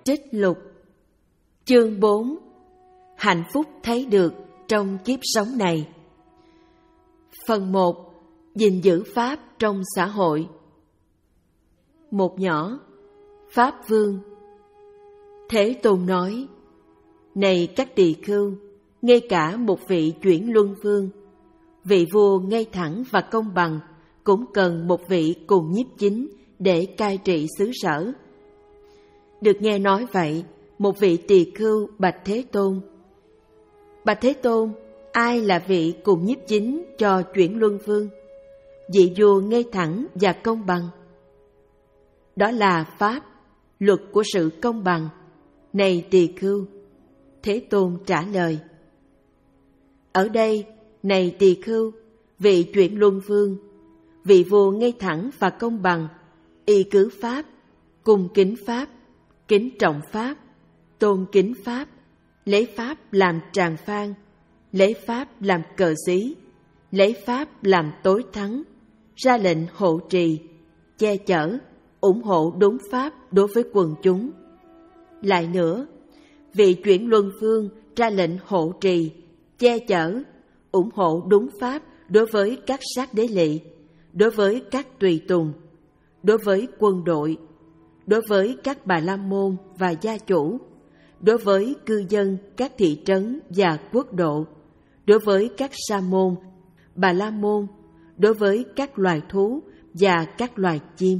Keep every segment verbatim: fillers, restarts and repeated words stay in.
Trích lục chương bốn. Hạnh phúc thấy được trong kiếp sống này. Phần một. Gìn giữ Pháp trong xã hội. Một nhỏ. Pháp Vương. Thế Tôn nói: Này các tỳ khưu, ngay cả một vị chuyển luân vương, vị vua ngay thẳng và công bằng, cũng cần một vị cùng nhiếp chính để cai trị xứ sở. Được nghe nói vậy, một vị tỳ khưu bạch Thế Tôn: Bạch Thế Tôn, ai là vị cùng nhiếp chính cho chuyển luân vương, vị vua ngay thẳng và công bằng? Đó là Pháp, luật của sự công bằng. Này tỳ khưu, Thế Tôn trả lời. Ở đây, này tỳ khưu, vị chuyển luân vương, vị vua ngay thẳng và công bằng, y cứ Pháp, cung kính Pháp, kính trọng Pháp, tôn kính Pháp, lấy Pháp làm tràng phan, lấy Pháp làm cờ xí, lấy Pháp làm tối thắng, ra lệnh hộ trì, che chở, ủng hộ đúng Pháp đối với quần chúng. Lại nữa, vị chuyển luân vương ra lệnh hộ trì, che chở, ủng hộ đúng Pháp đối với các sát đế lỵ, đối với các tùy tùng, đối với quân đội, đối với các bà la môn và gia chủ, đối với cư dân các thị trấn và quốc độ, đối với các sa môn, bà la môn, đối với các loài thú và các loài chim.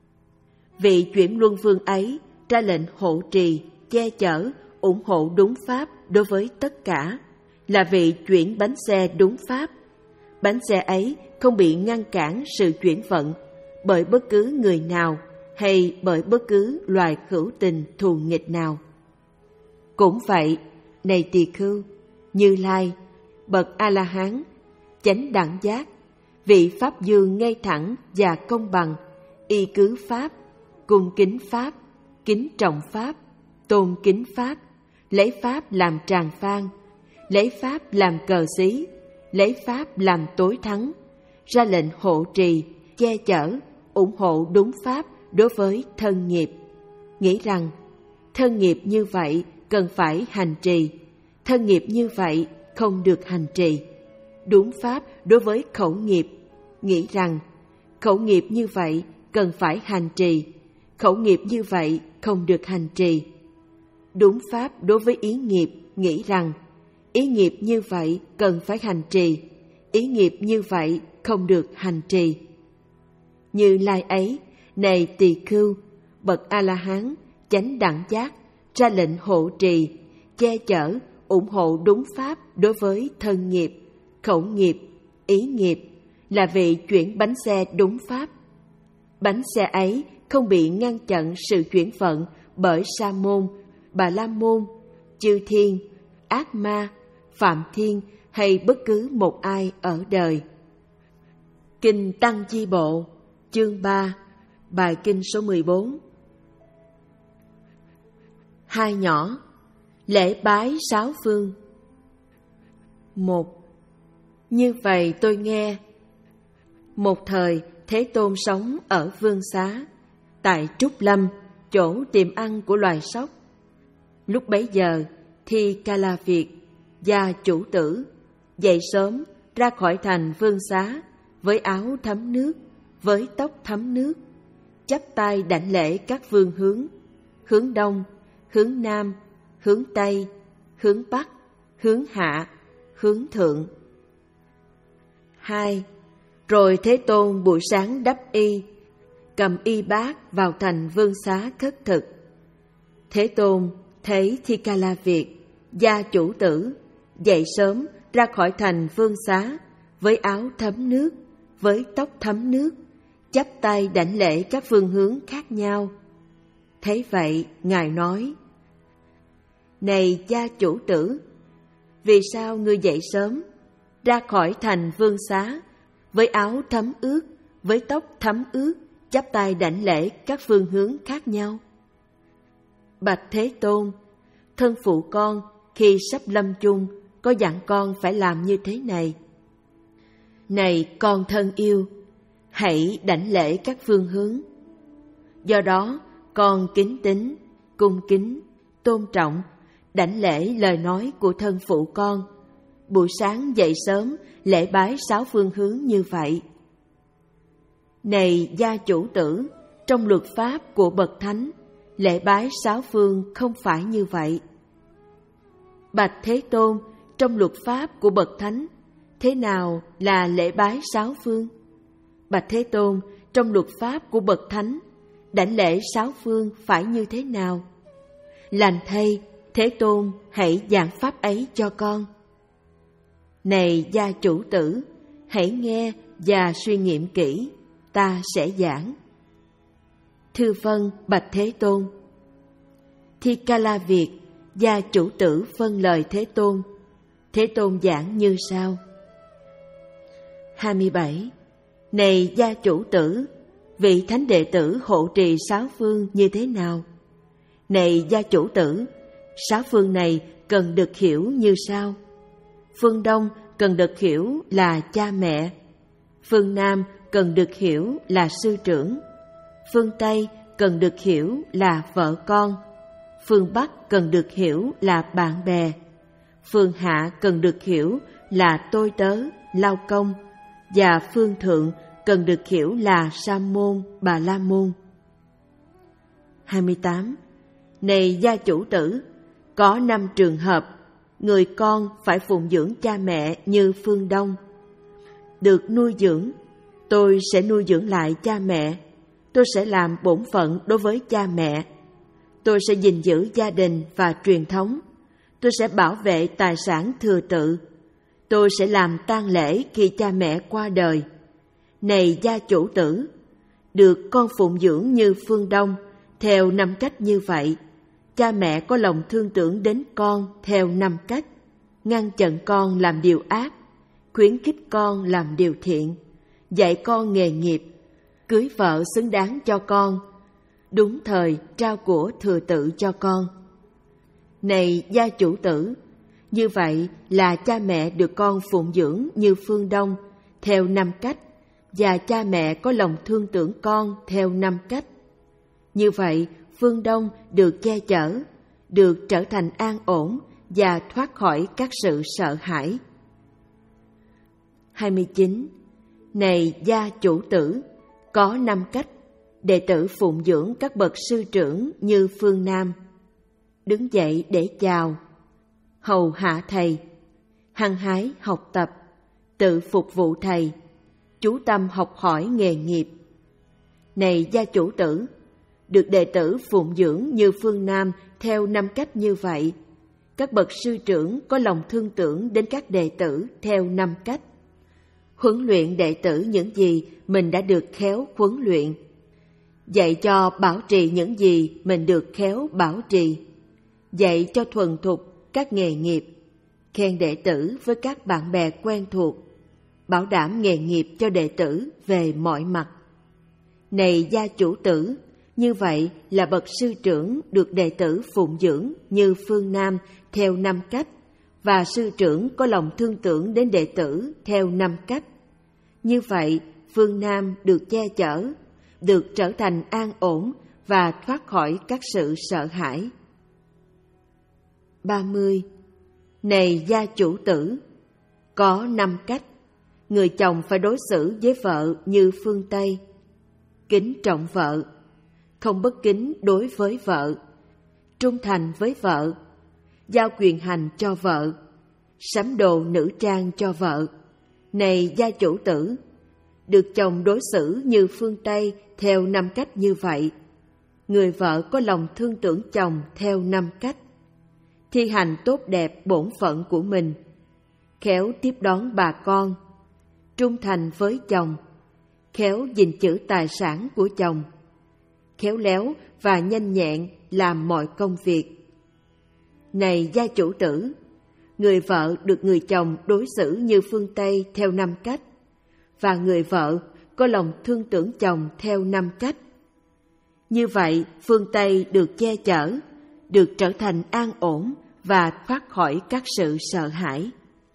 Vị chuyển luân vương ấy ra lệnh hộ trì, che chở, ủng hộ đúng Pháp đối với tất cả, là vị chuyển bánh xe đúng Pháp. Bánh xe ấy không bị ngăn cản sự chuyển vận bởi bất cứ người nào hay bởi bất cứ loài hữu tình thù nghịch nào. Cũng vậy, này tỳ khưu, Như Lai, bậc A-la-hán, chánh đẳng giác, vị Pháp Dương ngay thẳng và công bằng, y cứ Pháp, cung kính Pháp, kính trọng Pháp, tôn kính Pháp, lấy Pháp làm tràng phan, lấy Pháp làm cờ xí, lấy Pháp làm tối thắng, ra lệnh hộ trì, che chở, ủng hộ đúng Pháp đối với thân nghiệp. Nghĩ rằng thân nghiệp như vậy cần phải hành trì, thân nghiệp như vậy không được hành trì. Đúng Pháp đối với khẩu nghiệp. Nghĩ rằng khẩu nghiệp như vậy cần phải hành trì, khẩu nghiệp như vậy không được hành trì. Đúng Pháp đối với ý nghiệp. Nghĩ rằng ý nghiệp như vậy cần phải hành trì, ý nghiệp như vậy không được hành trì. Như Lai ấy, này tỳ khưu, bậc A-la-hán, chánh đẳng giác, ra lệnh hộ trì, che chở, ủng hộ đúng Pháp đối với thân nghiệp, khẩu nghiệp, ý nghiệp, là vị chuyển bánh xe đúng Pháp. Bánh xe ấy không bị ngăn chặn sự chuyển vận bởi sa môn, bà la môn, chư thiên, ác ma, phạm thiên hay bất cứ một ai ở đời. Kinh Tăng Chi Bộ, chương ba, bài kinh số mười bốn. Hai nhỏ. Lễ bái sáu phương. Một. Như vậy tôi nghe. Một thời Thế Tôn sống ở Vương Xá, tại Trúc Lâm, chỗ tiệm ăn của loài sóc. Lúc bấy giờ, Thi Ca La Việt, gia chủ tử, dậy sớm ra khỏi thành Vương Xá với áo thấm nước, với tóc thấm nước, chắp tay đảnh lễ các phương hướng: hướng đông, hướng nam, hướng tây, hướng bắc, hướng hạ, hướng thượng. Hai. Rồi Thế Tôn buổi sáng đắp y, cầm y bát vào thành Vương Xá khất thực. Thế Tôn thấy Thi Ca La Việt, gia chủ tử, dậy sớm ra khỏi thành Vương Xá với áo thấm nước, với tóc thấm nước, chắp tay đảnh lễ các phương hướng khác nhau. Thấy vậy, Ngài nói: Này gia chủ tử, vì sao ngươi dậy sớm, ra khỏi thành Vương Xá với áo thấm ướt, với tóc thấm ướt, chắp tay đảnh lễ các phương hướng khác nhau? Bạch Thế Tôn, thân phụ con khi sắp lâm chung có dặn con phải làm như thế này. Này con thân yêu, hãy đảnh lễ các phương hướng. Do đó con kính tín, cung kính, tôn trọng, đảnh lễ lời nói của thân phụ con. Buổi sáng dậy sớm, lễ bái sáu phương hướng như vậy. Này gia chủ tử, trong luật pháp của bậc thánh, lễ bái sáu phương không phải như vậy. Bạch Thế Tôn, trong luật pháp của bậc thánh, thế nào là lễ bái sáu phương? Bạch Thế Tôn, trong luật pháp của bậc thánh, đảnh lễ sáu phương phải như thế nào? Lành thay, Thế Tôn hãy giảng pháp ấy cho con. Này gia chủ tử, hãy nghe và suy nghiệm kỹ, ta sẽ giảng. Thưa vâng, bạch Thế Tôn. Thi Ca La Việt, gia chủ tử vâng lời Thế Tôn. Thế Tôn giảng như sau. hai mươi bảy. Này gia chủ tử, vị thánh đệ tử hộ trì sáu phương như thế nào? Này gia chủ tử, sáu phương này cần được hiểu như sau. Phương Đông cần được hiểu là cha mẹ. Phương Nam cần được hiểu là sư trưởng. Phương Tây cần được hiểu là vợ con. Phương Bắc cần được hiểu là bạn bè. Phương Hạ cần được hiểu là tôi tớ, lao công. Và phương Thượng cần được hiểu là Sa môn, Bà La môn. hai mươi tám. Này gia chủ tử, có năm trường hợp người con phải phụng dưỡng cha mẹ như phương Đông. Được nuôi dưỡng, tôi sẽ nuôi dưỡng lại cha mẹ. Tôi sẽ làm bổn phận đối với cha mẹ. Tôi sẽ gìn giữ gia đình và truyền thống. Tôi sẽ bảo vệ tài sản thừa tự. Tôi sẽ làm tang lễ khi cha mẹ qua đời. Này gia chủ tử, được con phụng dưỡng như phương Đông, theo năm cách như vậy. Cha mẹ có lòng thương tưởng đến con theo năm cách: ngăn chặn con làm điều ác, khuyến khích con làm điều thiện, dạy con nghề nghiệp, cưới vợ xứng đáng cho con, đúng thời trao của thừa tự cho con. Này gia chủ tử, như vậy là cha mẹ được con phụng dưỡng như phương Đông theo năm cách, và cha mẹ có lòng thương tưởng con theo năm cách. Như vậy, phương Đông được che chở, được trở thành an ổn và thoát khỏi các sự sợ hãi. hai mươi chín. Này gia chủ tử, có năm cách đệ tử phụng dưỡng các bậc sư trưởng như phương Nam: đứng dậy để chào, hầu hạ thầy, hăng hái học tập, tự phục vụ thầy, chú tâm học hỏi nghề nghiệp. Này gia chủ tử, được đệ tử phụng dưỡng như phương Nam theo năm cách như vậy. Các bậc sư trưởng có lòng thương tưởng đến các đệ tử theo năm cách: huấn luyện đệ tử những gì mình đã được khéo huấn luyện, dạy cho bảo trì những gì mình được khéo bảo trì, dạy cho thuần thục các nghề nghiệp, khen đệ tử với các bạn bè quen thuộc, bảo đảm nghề nghiệp cho đệ tử về mọi mặt. Này gia chủ tử, như vậy là bậc sư trưởng được đệ tử phụng dưỡng như phương Nam theo năm cách, và sư trưởng có lòng thương tưởng đến đệ tử theo năm cách. Như vậy, phương Nam được che chở, được trở thành an ổn và thoát khỏi các sự sợ hãi. ba mươi. Này gia chủ tử, có năm cách người chồng phải đối xử với vợ như phương Tây: kính trọng vợ, không bất kính đối với vợ, trung thành với vợ, giao quyền hành cho vợ, sắm đồ nữ trang cho vợ. Này gia chủ tử, được chồng đối xử như phương Tây theo năm cách như vậy. Người vợ có lòng thương tưởng chồng theo năm cách: thi hành tốt đẹp bổn phận của mình, khéo tiếp đón bà con, trung thành với chồng, khéo gìn giữ tài sản của chồng, khéo léo và nhanh nhẹn làm mọi công việc. Này gia chủ tử, người vợ được người chồng đối xử như phương Tây theo năm cách, và người vợ có lòng thương tưởng chồng theo năm cách. Như vậy, phương Tây được che chở, được trở thành an ổn và thoát khỏi các sự sợ hãi.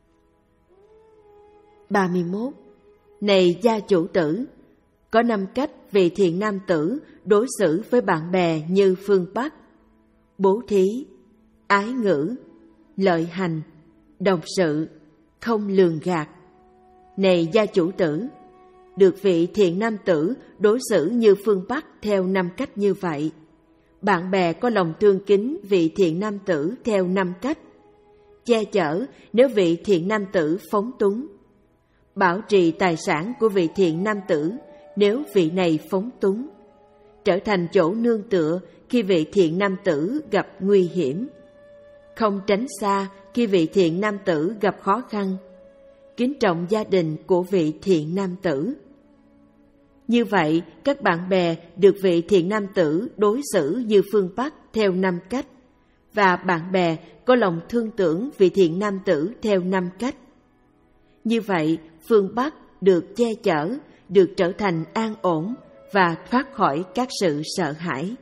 ba mươi mốt. Này gia chủ tử, có năm cách vị thiện nam tử đối xử với bạn bè như phương Bắc: bố thí, ái ngữ, lợi hành, đồng sự, không lường gạt. Này gia chủ tử, được vị thiện nam tử đối xử như phương Bắc theo năm cách như vậy. Bạn bè có lòng thương kính vị thiện nam tử theo năm cách. Che chở nếu vị thiện nam tử phóng túng. Bảo trì tài sản của vị thiện nam tử nếu vị này phóng túng. Trở thành chỗ nương tựa khi vị thiện nam tử gặp nguy hiểm. Không tránh xa khi vị thiện nam tử gặp khó khăn. Kính trọng gia đình của vị thiện nam tử. Như vậy, các bạn bè được vị thiện nam tử đối xử như phương Bắc theo năm cách, và bạn bè có lòng thương tưởng vị thiện nam tử theo năm cách. Như vậy, phương Bắc được che chở, được trở thành an ổn và thoát khỏi các sự sợ hãi.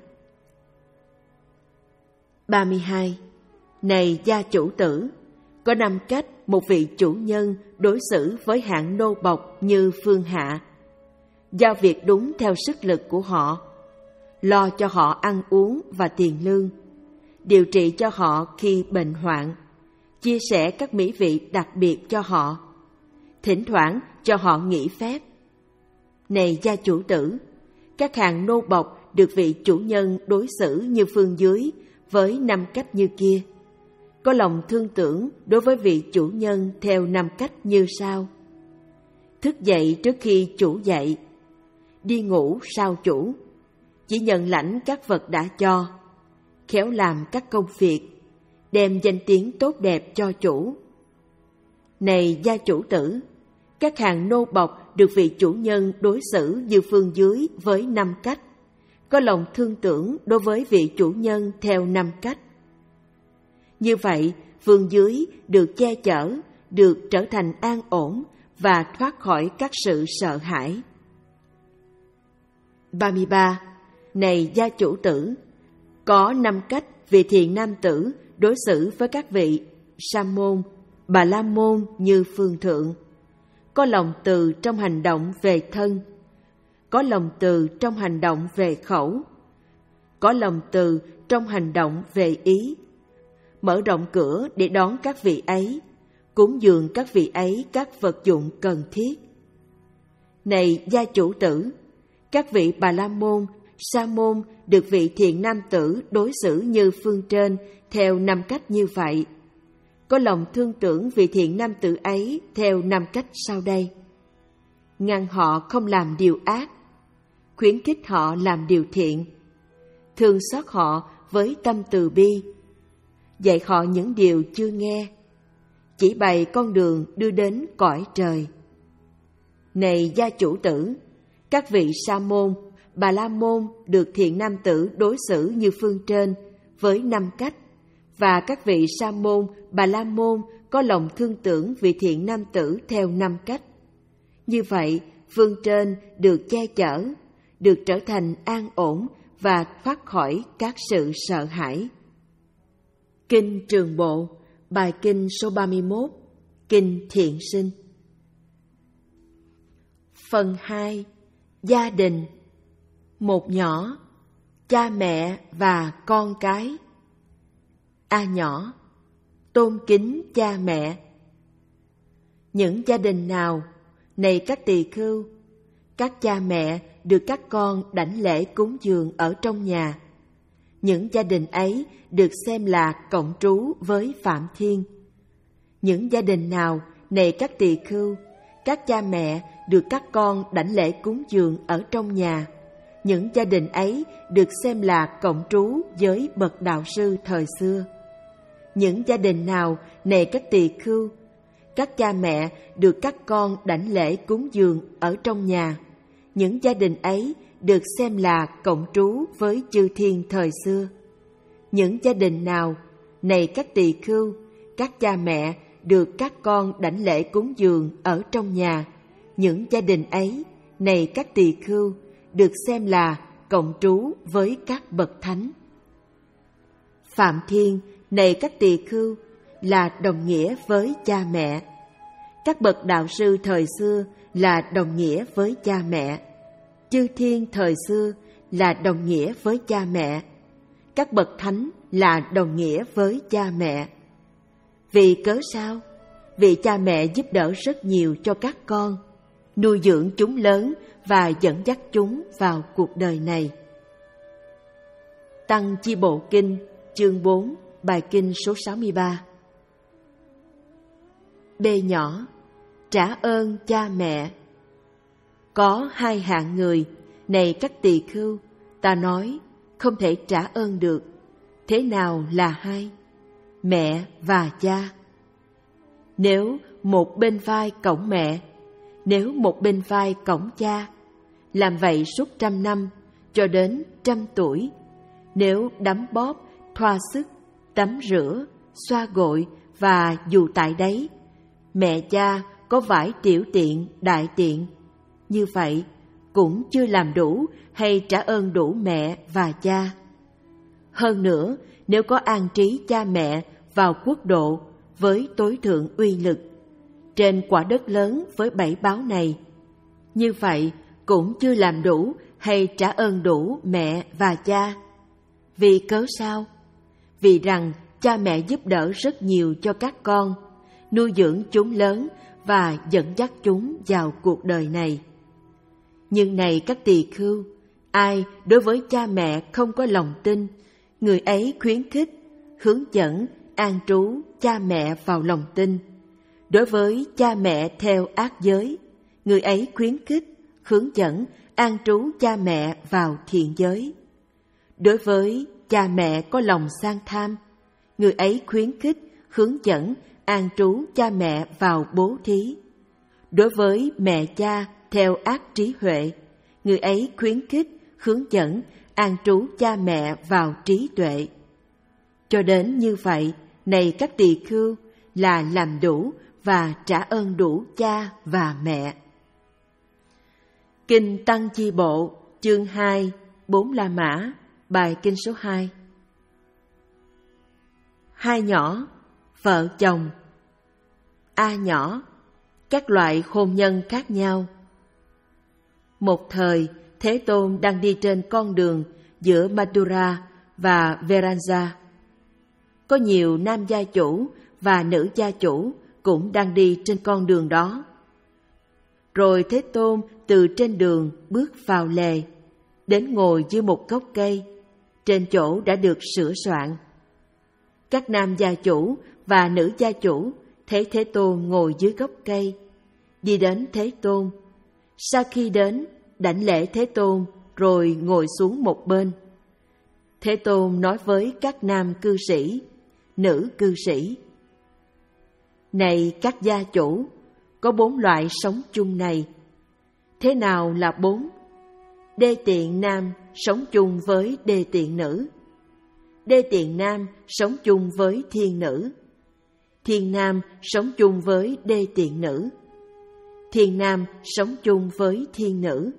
ba mươi hai. Này gia chủ tử, có năm cách một vị chủ nhân đối xử với hạng nô bộc như phương hạ. Giao việc đúng theo sức lực của họ, lo cho họ ăn uống và tiền lương, điều trị cho họ khi bệnh hoạn, chia sẻ các mỹ vị đặc biệt cho họ, thỉnh thoảng cho họ nghỉ phép. Này gia chủ tử, các hàng nô bộc được vị chủ nhân đối xử như phương dưới với năm cách như kia. Có lòng thương tưởng đối với vị chủ nhân theo năm cách như sau. Thức dậy trước khi chủ dậy, đi ngủ sau chủ, chỉ nhận lãnh các vật đã cho, khéo làm các công việc, đem danh tiếng tốt đẹp cho chủ. Này gia chủ tử, các hàng nô bộc được vị chủ nhân đối xử như phương dưới với năm cách, có lòng thương tưởng đối với vị chủ nhân theo năm cách. Như vậy, phương dưới được che chở, được trở thành an ổn và thoát khỏi các sự sợ hãi. ba mươi ba. Này gia chủ tử, có năm cách vị thiện nam tử đối xử với các vị sa môn, bà la môn như phương thượng. Có lòng từ trong hành động về thân, có lòng từ trong hành động về khẩu, có lòng từ trong hành động về ý. Mở rộng cửa để đón các vị ấy, cúng dường các vị ấy các vật dụng cần thiết. Này gia chủ tử, các vị bà la môn, sa môn được vị thiện nam tử đối xử như phương trên theo năm cách như vậy. Có lòng thương tưởng vị thiện nam tử ấy theo năm cách sau đây. Ngăn họ không làm điều ác, khuyến khích họ làm điều thiện, thương xót họ với tâm từ bi, dạy họ những điều chưa nghe, chỉ bày con đường đưa đến cõi trời. Này gia chủ tử, các vị sa môn, bà la môn được thiện nam tử đối xử như phương trên với năm cách, và các vị sa môn, bà la môn có lòng thương tưởng vị thiện nam tử theo năm cách. Như vậy, phương trên được che chở, được trở thành an ổn và thoát khỏi các sự sợ hãi. Kinh Trường Bộ, bài kinh số ba mươi mốt, Kinh Thiện Sinh. Phần hai. Gia đình. Một nhỏ, cha mẹ và con cái. A nhỏ, tôn kính cha mẹ. Những gia đình nào, này các tỳ khưu, các cha mẹ được các con đảnh lễ cúng dường ở trong nhà, những gia đình ấy được xem là cộng trú với Phạm Thiên. Những gia đình nào, này các tỳ khưu, các cha mẹ được các con đảnh lễ cúng dường ở trong nhà, những gia đình ấy được xem là cộng trú với bậc đạo sư thời xưa. Những gia đình nào, này các tỳ khưu, các cha mẹ được các con đảnh lễ cúng dường ở trong nhà, những gia đình ấy được xem là cộng trú với chư thiên thời xưa. Những gia đình nào, này các tỳ khưu, các cha mẹ được các con đảnh lễ cúng dường ở trong nhà, những gia đình ấy, này các tỳ khưu, được xem là cộng trú với các bậc thánh. Phạm Thiên, này các tỳ khưu, là đồng nghĩa với cha mẹ. Các bậc đạo sư thời xưa là đồng nghĩa với cha mẹ. Chư thiên thời xưa là đồng nghĩa với cha mẹ. Các bậc thánh là đồng nghĩa với cha mẹ. Vì cớ sao? Vì cha mẹ giúp đỡ rất nhiều cho các con, nuôi dưỡng chúng lớn và dẫn dắt chúng vào cuộc đời này. Tăng Chi Bộ Kinh, chương bốn, bài kinh số sáu mươi ba. B nhỏ, trả ơn cha mẹ. Có hai hạng người, này các tỳ khưu, ta nói không thể trả ơn được. Thế nào là hai? Mẹ và cha. Nếu một bên vai cõng mẹ, nếu một bên vai cõng cha, làm vậy suốt trăm năm cho đến trăm tuổi, nếu đấm bóp, thoa sức, tắm rửa, xoa gội và dù tại đấy, mẹ cha có vải tiểu tiện, đại tiện, như vậy cũng chưa làm đủ hay trả ơn đủ mẹ và cha. Hơn nữa, nếu có an trí cha mẹ vào quốc độ với tối thượng uy lực, trên quả đất lớn với bảy báo này, như vậy cũng chưa làm đủ hay trả ơn đủ mẹ và cha. Vì cớ sao? Vì rằng cha mẹ giúp đỡ rất nhiều cho các con, nuôi dưỡng chúng lớn và dẫn dắt chúng vào cuộc đời này. Nhưng này các tỳ khưu, ai đối với cha mẹ không có lòng tin, người ấy khuyến khích, hướng dẫn, an trú cha mẹ vào lòng tin. Đối với cha mẹ theo ác giới, người ấy khuyến khích, hướng dẫn, an trú cha mẹ vào thiện giới. Đối với cha mẹ có lòng sang tham, người ấy khuyến khích, hướng dẫn, an trú cha mẹ vào bố thí. Đối với mẹ cha theo ác trí huệ, người ấy khuyến khích, hướng dẫn, an trú cha mẹ vào trí tuệ. Cho đến như vậy, này các tỳ khưu, là làm đủ và trả ơn đủ cha và mẹ. Kinh Tăng Chi Bộ, chương hai, bốn La Mã, bài kinh số hai. Hai nhỏ, vợ chồng. A nhỏ, các loại hôn nhân khác nhau. Một thời, Thế Tôn đang đi trên con đường giữa Mathura và Veranja. Có nhiều nam gia chủ và nữ gia chủ cũng đang đi trên con đường đó. Rồi Thế Tôn từ trên đường bước vào lề, đến ngồi dưới một gốc cây, trên chỗ đã được sửa soạn. Các nam gia chủ và nữ gia chủ thấy Thế Tôn ngồi dưới gốc cây, đi đến Thế Tôn. Sau khi đến, đảnh lễ Thế Tôn rồi ngồi xuống một bên. Thế Tôn nói với các nam cư sĩ, nữ cư sĩ: Này các gia chủ, có bốn loại sống chung này. Thế nào là bốn? Đê tiện nam sống chung với đê tiện nữ. Đê tiện nam sống chung với thiên nữ. Thiên nam sống chung với đê tiện nữ. Thiên nam sống chung với thiên nữ.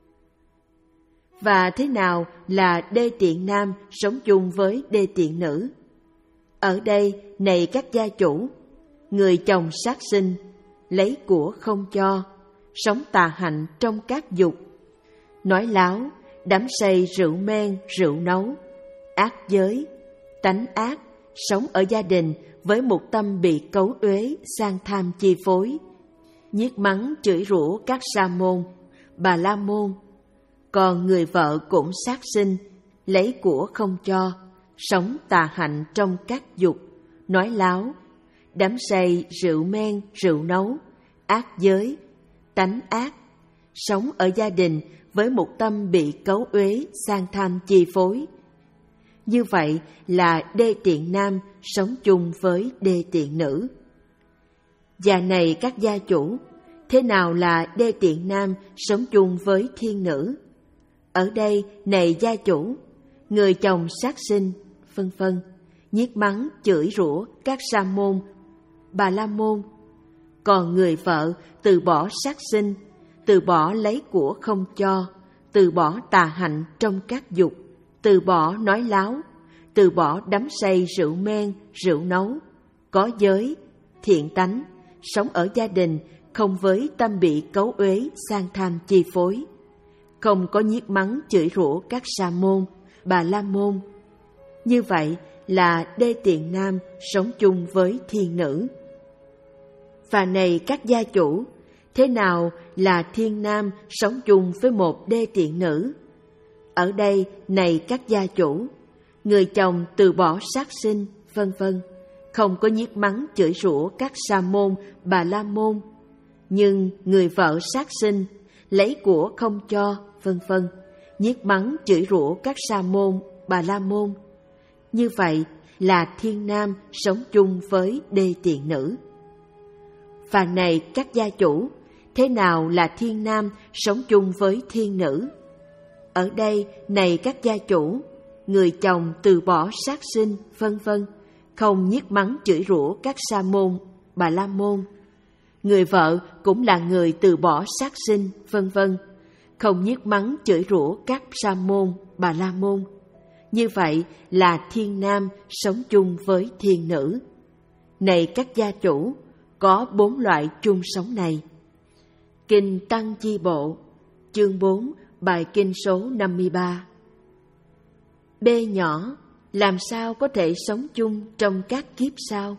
Và thế nào là đê tiện nam sống chung với đê tiện nữ? Ở đây, này các gia chủ, người chồng sát sinh, lấy của không cho, sống tà hạnh trong các dục, nói láo, đắm say rượu men, rượu nấu, ác giới, tánh ác, sống ở gia đình với một tâm bị cấu uế, sang tham chi phối, nhiếc mắng chửi rủa các sa môn, bà la môn. Còn người vợ cũng sát sinh, lấy của không cho, sống tà hạnh trong các dục, nói láo, đắm say rượu men, rượu nấu, ác giới, tánh ác, sống ở gia đình với một tâm bị cấu uế, sang tham chi phối. Như vậy là đê tiện nam sống chung với đê tiện nữ. Và này các gia chủ, thế nào là đê tiện nam sống chung với thiên nữ? Ở đây, này gia chủ, người chồng sát sinh, vân vân, nhiếc mắng chửi rủa các sa môn, bà la môn. Còn người vợ từ bỏ sát sinh, từ bỏ lấy của không cho, từ bỏ tà hạnh trong các dục, từ bỏ nói láo, từ bỏ đắm say rượu men, rượu nấu, có giới, thiện tánh, sống ở gia đình không với tâm bị cấu uế, sang tham chi phối, không có nhiếc mắng chửi rủa các sa môn, bà la môn. Như vậy là đê tiện nam sống chung với thiên nữ. Và này các gia chủ, thế nào là thiên nam sống chung với một đê tiện nữ? Ở đây này các gia chủ, người chồng từ bỏ sát sinh, vân vân, không có nhiếc mắng chửi rủa các sa môn, bà la môn, nhưng người vợ sát sinh, lấy của không cho, vân vân, nhiếc mắng chửi rủa các sa môn, bà la môn. Như vậy là thiên nam sống chung với đê tiện nữ. Và này các gia chủ, thế nào là thiên nam sống chung với thiên nữ? Ở đây này các gia chủ, người chồng từ bỏ sát sinh, vân vân, không nhiếc mắng chửi rủa các sa môn, bà la môn. Người vợ cũng là người từ bỏ sát sinh, vân vân, không nhiếc mắng chửi rủa các sa môn, bà la môn. Như vậy là thiên nam sống chung với thiên nữ. Này các gia chủ, có bốn loại chung sống này. Kinh Tăng Chi Bộ, chương bốn, bài kinh số năm mươi ba. B nhỏ, làm sao có thể sống chung trong các kiếp sau?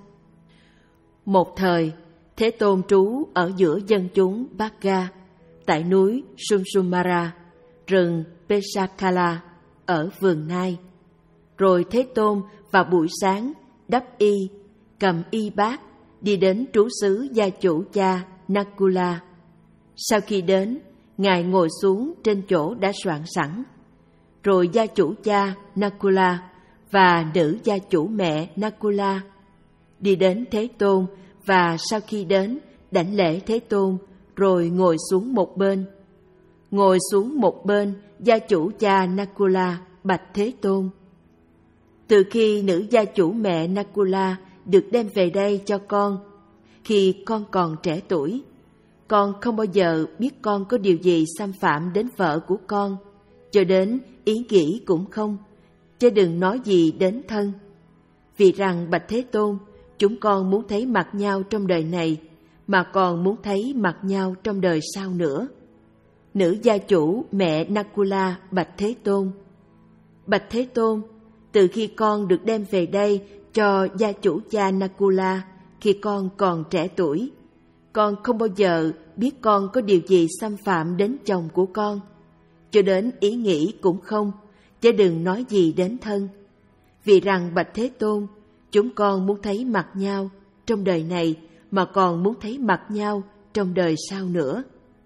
Một thời, Thế Tôn trú ở giữa dân chúng Bhagga, tại núi Sunsumara, rừng Pesakala, ở vườn Nai. Rồi Thế Tôn vào buổi sáng đắp y, cầm y bát, đi đến trú xứ gia chủ cha Nakula. Sau khi đến, Ngài ngồi xuống trên chỗ đã soạn sẵn. Rồi gia chủ cha Nakula và nữ gia chủ mẹ Nakula đi đến Thế Tôn, và sau khi đến, đảnh lễ Thế Tôn, rồi ngồi xuống một bên. Ngồi xuống một bên, gia chủ cha Nakula bạch Thế Tôn: từ khi nữ gia chủ mẹ Nakula được đem về đây cho con, khi con còn trẻ tuổi, con không bao giờ biết con có điều gì xâm phạm đến vợ của con, cho đến ý nghĩ cũng không, chứ đừng nói gì đến thân. Vì rằng bạch Thế Tôn, chúng con muốn thấy mặt nhau trong đời này, mà còn muốn thấy mặt nhau trong đời sau nữa. Nữ gia chủ mẹ Nakula bạch Thế Tôn: bạch Thế Tôn, từ khi con được đem về đây cho gia chủ cha Nakula khi con còn trẻ tuổi, con không bao giờ biết con có điều gì xâm phạm đến chồng của con, cho đến ý nghĩ cũng không, chứ đừng nói gì đến thân. Vì rằng bạch Thế Tôn, chúng con muốn thấy mặt nhau trong đời này, mà còn muốn thấy mặt nhau trong đời sau nữa.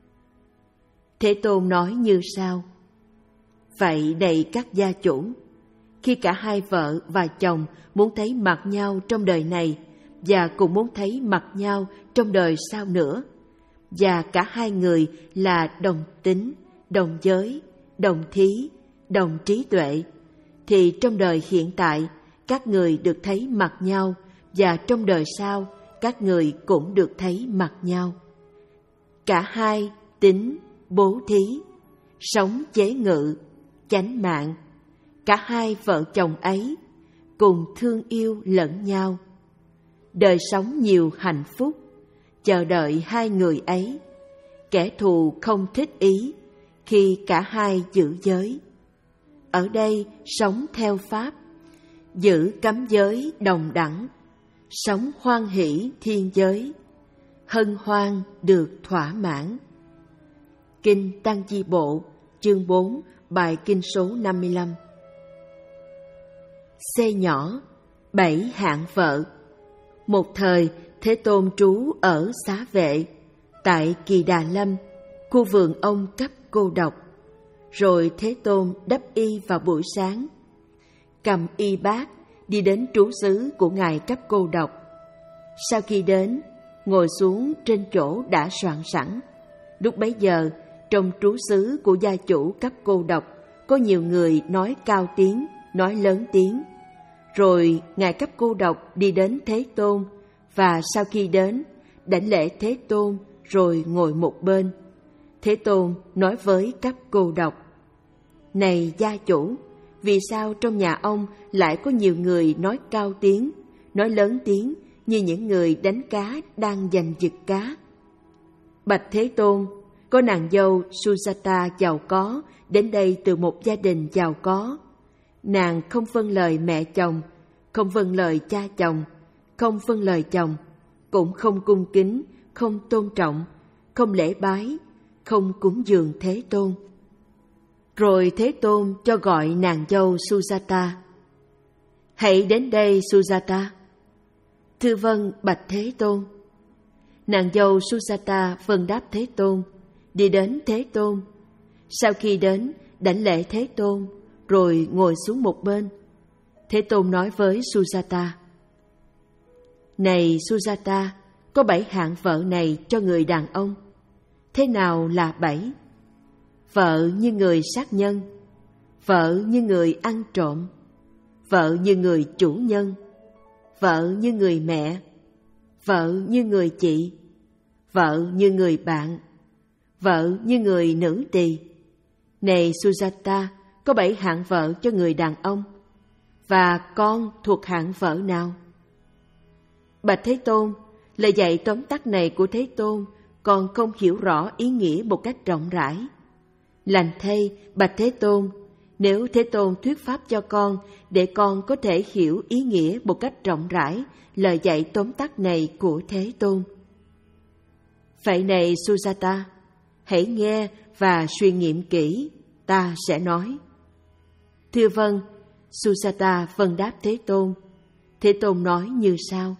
Thế Tôn nói như sau: vậy này các gia chủ, khi cả hai vợ và chồng muốn thấy mặt nhau trong đời này, và cũng muốn thấy mặt nhau trong đời sau nữa, và cả hai người là đồng tính, đồng giới, đồng thí, đồng trí tuệ, thì trong đời hiện tại các người được thấy mặt nhau, và trong đời sau các người cũng được thấy mặt nhau. Cả hai tính, bố thí, sống chế ngự, chánh mạng, cả hai vợ chồng ấy cùng thương yêu lẫn nhau, đời sống nhiều hạnh phúc, chờ đợi hai người ấy. Kẻ thù không thích ý khi cả hai giữ giới. Ở đây sống theo pháp, giữ cấm giới đồng đẳng, sống hoan hỷ thiên giới, hân hoan được thỏa mãn. Kinh Tăng Chi Bộ, chương bốn, bài kinh số năm mươi lăm. C nhỏ, bảy hạng vợ. Một thời, Thế Tôn trú ở Xá Vệ, tại Kỳ Đà Lâm, khu vườn ông Cấp Cô Độc. Rồi Thế Tôn đắp y vào buổi sáng, cầm y bát, đi đến trú xứ của Ngài Cấp Cô Độc. Sau khi đến, ngồi xuống trên chỗ đã soạn sẵn. Lúc bấy giờ, trong trú xứ của gia chủ Cấp Cô Độc, có nhiều người nói cao tiếng, nói lớn tiếng. Rồi Ngài Cấp Cô Độc đi đến Thế Tôn, và sau khi đến, đảnh lễ Thế Tôn, rồi ngồi một bên. Thế Tôn nói với Cấp Cô Độc: này gia chủ, vì sao trong nhà ông lại có nhiều người nói cao tiếng, nói lớn tiếng như những người đánh cá đang giành giật cá? Bạch Thế Tôn, có nàng dâu Sujata giàu có đến đây từ một gia đình giàu có. Nàng không vâng lời mẹ chồng, không vâng lời cha chồng, không vâng lời chồng, cũng không cung kính, không tôn trọng, không lễ bái, không cúng dường Thế Tôn. Rồi Thế Tôn cho gọi nàng dâu Sujata. Hãy đến đây Sujata. Thưa vâng bạch Thế Tôn. Nàng dâu Sujata vâng đáp Thế Tôn, đi đến Thế Tôn. Sau khi đến, đảnh lễ Thế Tôn, rồi ngồi xuống một bên. Thế Tôn nói với Sujata: Này Sujata, có bảy hạng vợ này cho người đàn ông. Thế nào là bảy? Vợ như người sát nhân, vợ như người ăn trộm, vợ như người chủ nhân, vợ như người mẹ, vợ như người chị, vợ như người bạn, vợ như người nữ tỳ. Này Sujata, có bảy hạng vợ cho người đàn ông, và con thuộc hạng vợ nào? Bạch Thế Tôn, lời dạy tóm tắt này của Thế Tôn con không hiểu rõ ý nghĩa một cách rộng rãi. Lành thay, bạch Thế Tôn, nếu Thế Tôn thuyết pháp cho con để con có thể hiểu ý nghĩa một cách rộng rãi lời dạy tóm tắt này của Thế Tôn. Vậy này Sujata, hãy nghe và suy nghiệm kỹ, ta sẽ nói. Thưa vâng, Sujata vâng đáp Thế Tôn. Thế Tôn nói như sau: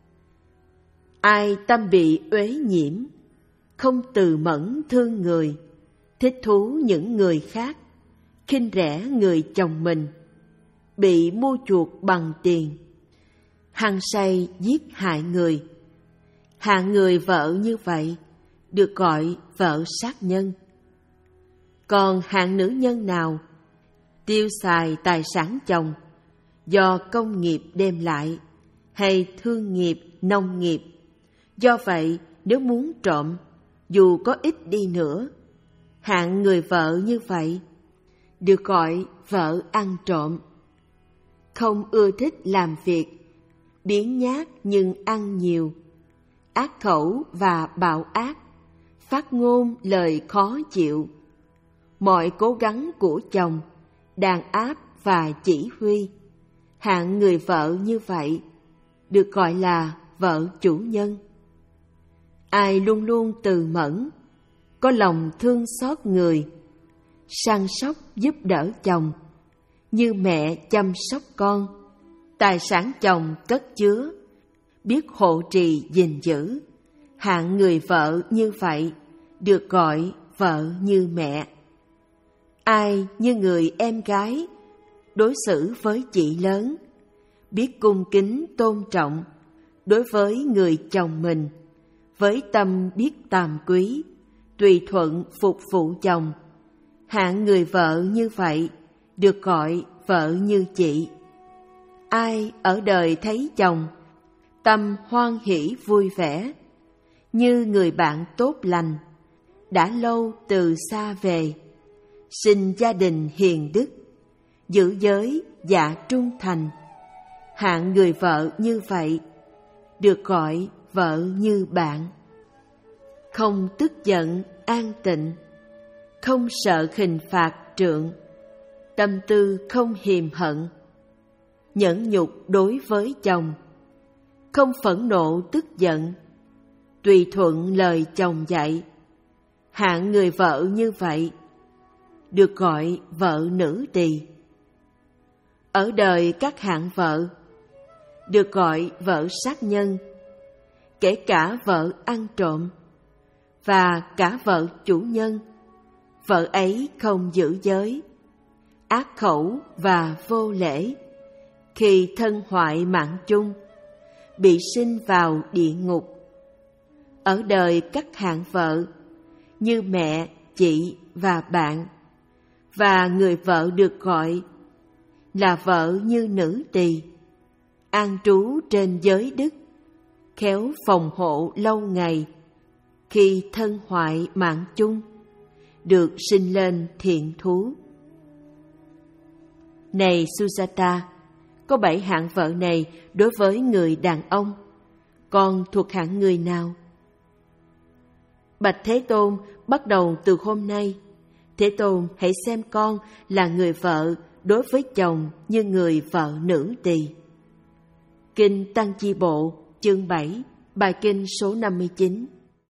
Ai tâm bị uế nhiễm, không từ mẫn thương người, thích thú những người khác, khinh rẻ người chồng mình, bị mua chuộc bằng tiền, hăng say giết hại người, hạng người vợ như vậy được gọi vợ sát nhân. Còn hạng nữ nhân nào tiêu xài tài sản chồng do công nghiệp đem lại hay thương nghiệp, nông nghiệp, do vậy nếu muốn trộm, dù có ít đi nữa, hạng người vợ như vậy được gọi vợ ăn trộm. Không ưa thích làm việc, biếng nhác nhưng ăn nhiều, ác khẩu và bạo ác, phát ngôn lời khó chịu. Mọi cố gắng của chồng đàn áp và chỉ huy, hạng người vợ như vậy được gọi là vợ chủ nhân. Ai luôn luôn từ mẫn, có lòng thương xót người, săn sóc giúp đỡ chồng, như mẹ chăm sóc con, tài sản chồng cất chứa, biết hộ trì gìn giữ, hạng người vợ như vậy được gọi vợ như mẹ. Ai như người em gái, đối xử với chị lớn, biết cung kính tôn trọng đối với người chồng mình, với tâm biết tàm quý, tùy thuận phục vụ chồng, hạng người vợ như vậy được gọi vợ như chị. Ai ở đời thấy chồng, tâm hoan hỷ vui vẻ, như người bạn tốt lành, đã lâu từ xa về, sinh gia đình hiền đức, giữ giới dạ trung thành, hạng người vợ như vậy được gọi vợ như bạn. Không tức giận an tịnh, không sợ hình phạt trượng, tâm tư không hiềm hận, nhẫn nhục đối với chồng, không phẫn nộ tức giận, tùy thuận lời chồng dạy, hạng người vợ như vậy được gọi vợ nữ tỳ. Ở đời các hạng vợ được gọi vợ sát nhân, kể cả vợ ăn trộm, và cả vợ chủ nhân. Vợ ấy không giữ giới, ác khẩu và vô lễ, khi thân hoại mạng chung, bị sinh vào địa ngục. Ở đời các hạng vợ như mẹ, chị và bạn, và người vợ được gọi là vợ như nữ tỳ, an trú trên giới đức, khéo phòng hộ lâu ngày, khi thân hoại mạng chung, được sinh lên thiện thú. Này Sujata, có bảy hạng vợ này đối với người đàn ông, con thuộc hạng người nào? Bạch Thế Tôn, bắt đầu từ hôm nay, Thế Tôn hãy xem con là người vợ đối với chồng như người vợ nữ tỳ. Kinh Tăng Chi Bộ, chương bảy, bài kinh số năm mươi chín.